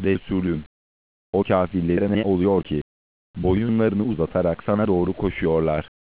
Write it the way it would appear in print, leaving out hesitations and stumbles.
Resulüm, o kafirlere ne oluyor ki? Boyunlarını uzatarak sana doğru koşuyorlar.